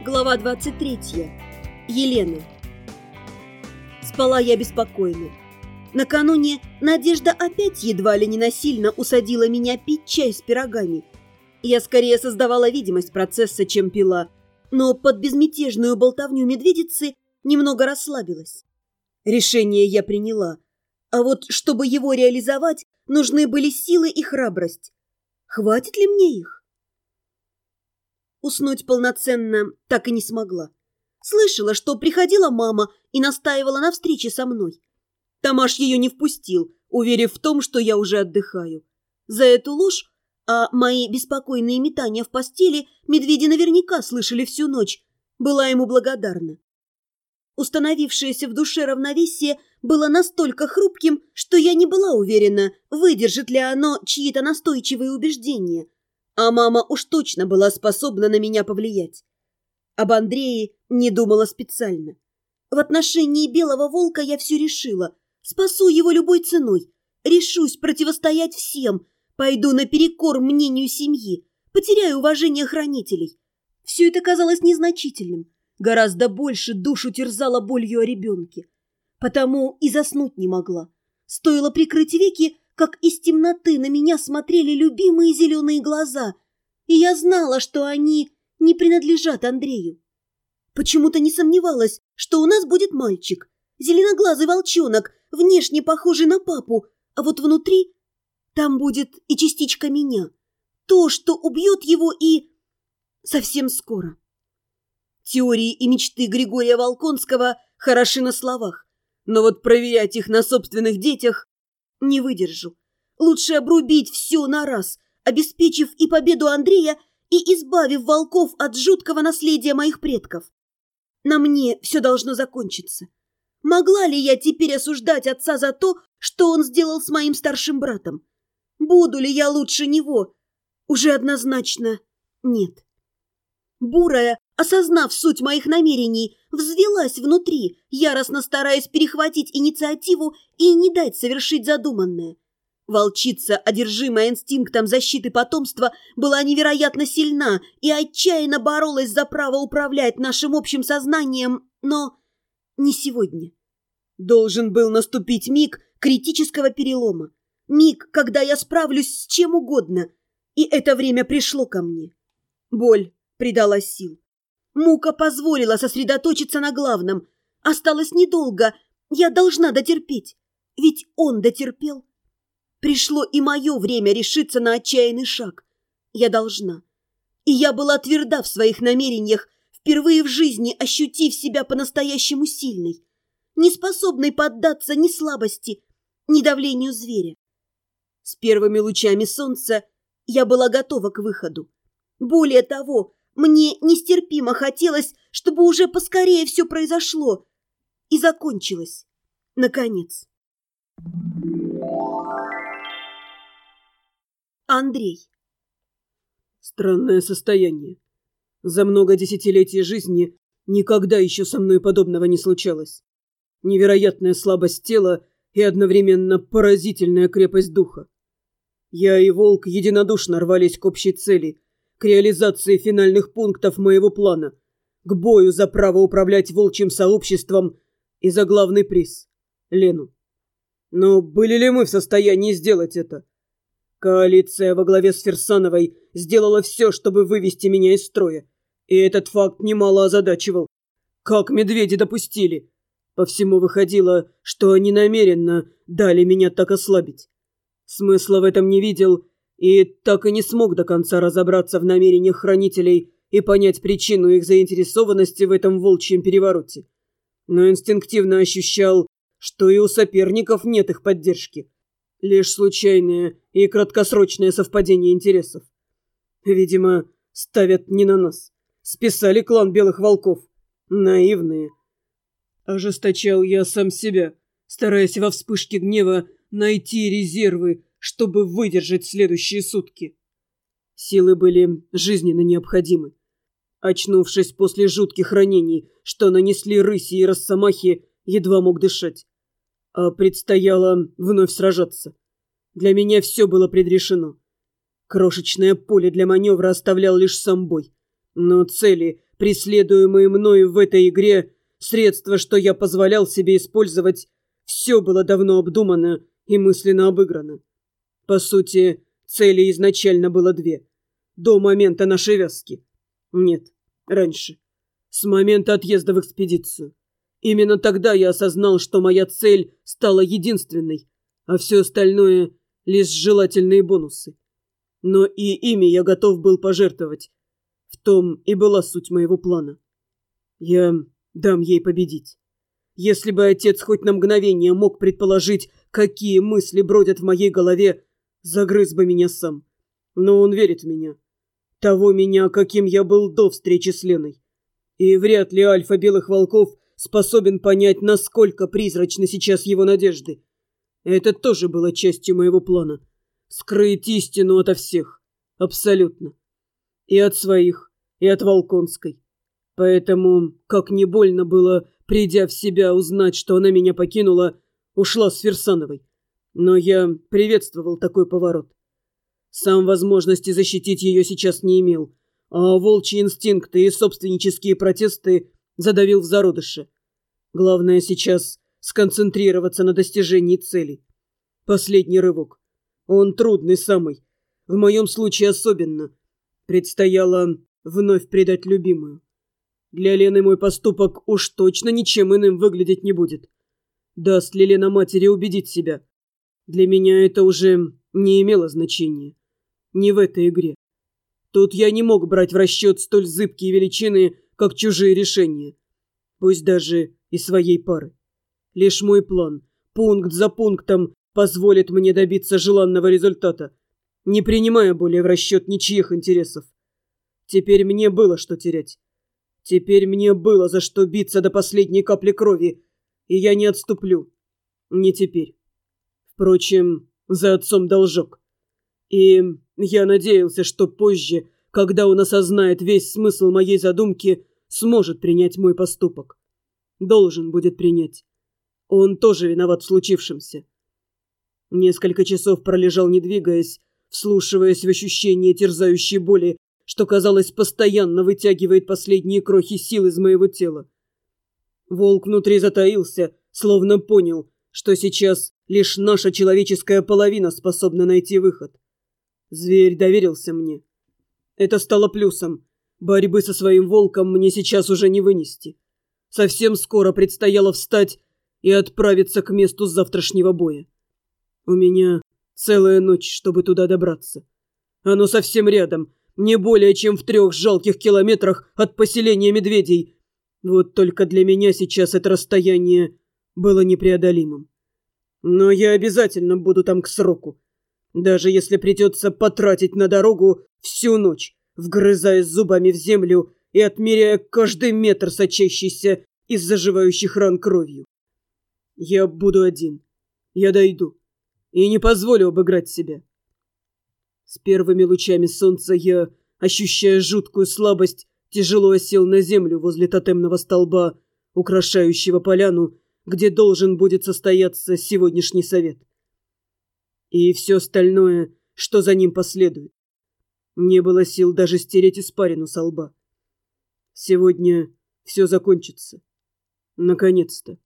Глава 23. Елена. Спала я беспокойно. Накануне Надежда опять едва ли не насильно усадила меня пить чай с пирогами. Я скорее создавала видимость процесса, чем пила, но под безмятежную болтовню медведицы немного расслабилась. Решение я приняла, а вот чтобы его реализовать, нужны были силы и храбрость. Хватит ли мне их? Уснуть полноценно так и не смогла. Слышала, что приходила мама и настаивала на встрече со мной. Тамаш ее не впустил, уверив в том, что я уже отдыхаю. За эту ложь, а мои беспокойные метания в постели медведи наверняка слышали всю ночь, была ему благодарна. Установившееся в душе равновесие было настолько хрупким, что я не была уверена, выдержит ли оно чьи-то настойчивые убеждения. А мама уж точно была способна на меня повлиять. Об Андрее не думала специально. В отношении белого волка я все решила. Спасу его любой ценой. Решусь противостоять всем. Пойду наперекор мнению семьи. Потеряю уважение хранителей. Все это казалось незначительным. Гораздо больше душу терзала болью о ребенке. Потому и заснуть не могла. Стоило прикрыть веки, как из темноты на меня смотрели любимые зеленые глаза, и я знала, что они не принадлежат Андрею. Почему-то не сомневалась, что у нас будет мальчик, зеленоглазый волчонок, внешне похожий на папу, а вот внутри там будет и частичка меня, то, что убьет его и совсем скоро. Теории и мечты Григория Волконского хороши на словах, но вот проверять их на собственных детях не выдержу. Лучше обрубить все на раз, обеспечив и победу Андрея, и избавив волков от жуткого наследия моих предков. На мне все должно закончиться. Могла ли я теперь осуждать отца за то, что он сделал с моим старшим братом? Буду ли я лучше него? Уже однозначно нет. Бурая, осознав суть моих намерений, взвелась внутри, яростно стараясь перехватить инициативу и не дать совершить задуманное. Волчица, одержимая инстинктом защиты потомства, была невероятно сильна и отчаянно боролась за право управлять нашим общим сознанием, но не сегодня. Должен был наступить миг критического перелома. Миг, когда я справлюсь с чем угодно, и это время пришло ко мне. Боль придала сил. Мука позволила сосредоточиться на главном. Осталось недолго. Я должна дотерпеть. Ведь он дотерпел. Пришло и мое время решиться на отчаянный шаг. Я должна. И я была тверда в своих намерениях, впервые в жизни ощутив себя по-настоящему сильной, не способной поддаться ни слабости, ни давлению зверя. С первыми лучами солнца я была готова к выходу. Более того, мне нестерпимо хотелось, чтобы уже поскорее все произошло и закончилось. Наконец. Андрей. Странное состояние. За много десятилетий жизни никогда еще со мной подобного не случалось. Невероятная слабость тела и одновременно поразительная крепость духа. Я и волк единодушно рвались к общей цели, к реализации финальных пунктов моего плана, к бою за право управлять волчьим сообществом и за главный приз – Лену. Но были ли мы в состоянии сделать это? Коалиция во главе с Фирсановой сделала все, чтобы вывести меня из строя, и этот факт немало озадачивал. Как медведи допустили? По всему выходило, что они намеренно дали меня так ослабить. Смысла в этом не видел и так и не смог до конца разобраться в намерениях хранителей и понять причину их заинтересованности в этом волчьем перевороте. Но инстинктивно ощущал, что и у соперников нет их поддержки. Лишь случайное и краткосрочное совпадение интересов. Видимо, ставят не на нас. Списали клан Белых Волков. Наивные. Ожесточал я сам себя, стараясь во вспышке гнева найти резервы, чтобы выдержать следующие сутки. Силы были жизненно необходимы. Очнувшись после жутких ранений, что нанесли рыси и росомахи, едва мог дышать. А предстояло вновь сражаться. Для меня все было предрешено. Крошечное поле для маневра оставлял лишь сам бой. Но цели, преследуемые мною в этой игре, средства, что я позволял себе использовать, все было давно обдумано и мысленно обыграно. По сути, цели изначально было две. До момента нашей вязки. Нет, раньше. С момента отъезда в экспедицию. Именно тогда я осознал, что моя цель стала единственной, а все остальное – лишь желательные бонусы. Но и ими я готов был пожертвовать. В том и была суть моего плана. Я дам ей победить. Если бы отец хоть на мгновение мог предположить, какие мысли бродят в моей голове, загрыз бы меня сам. Но он верит в меня. Того меня, каким я был до встречи с Леной. И вряд ли альфа белых волков способен понять, насколько призрачны сейчас его надежды. Это тоже было частью моего плана. Скрыть истину ото всех. Абсолютно. И от своих, и от Волконской. Поэтому, как не больно было, придя в себя, узнать, что она меня покинула, ушла с Фирсановой. Но я приветствовал такой поворот. Сам возможности защитить ее сейчас не имел, а волчьи инстинкты и собственнические протесты задавил в зародыше. Главное сейчас сконцентрироваться на достижении целей. Последний рывок. Он трудный самый. В моем случае особенно. Предстояло вновь предать любимую. Для Лены мой поступок уж точно ничем иным выглядеть не будет. Даст ли Лена матери убедить себя? Для меня это уже не имело значения. Не в этой игре. Тут я не мог брать в расчет столь зыбкие величины, как чужие решения. Пусть даже и своей пары. Лишь мой план, пункт за пунктом, позволит мне добиться желанного результата, не принимая более в расчет ничьих интересов. Теперь мне было что терять. Теперь мне было за что биться до последней капли крови, и я не отступлю. Не теперь. Впрочем, за отцом должок. И я надеялся, что позже, когда он осознает весь смысл моей задумки, сможет принять мой поступок. Должен будет принять. Он тоже виноват в случившемся. Несколько часов пролежал, не двигаясь, вслушиваясь в ощущение терзающей боли, что, казалось, постоянно вытягивает последние крохи сил из моего тела. Волк внутри затаился, словно понял, что сейчас лишь наша человеческая половина способна найти выход. Зверь доверился мне. Это стало плюсом. Борьбы со своим волком мне сейчас уже не вынести. Совсем скоро предстояло встать и отправиться к месту завтрашнего боя. У меня целая ночь, чтобы туда добраться. Оно совсем рядом, не более чем в 3 жалких километрах от поселения медведей. Вот только для меня сейчас это расстояние было непреодолимым. Но я обязательно буду там к сроку. Даже если придется потратить на дорогу всю ночь, вгрызаясь зубами в землю и отмеряя каждый метр сочащийся из заживающих ран кровью. Я буду один. Я дойду. И не позволю обыграть себя. С первыми лучами солнца я, ощущая жуткую слабость, тяжело осел на землю возле тотемного столба, украшающего поляну, где должен будет состояться сегодняшний совет. И все остальное, что за ним последует. Не было сил даже стереть испарину со лба. Сегодня все закончится. Наконец-то.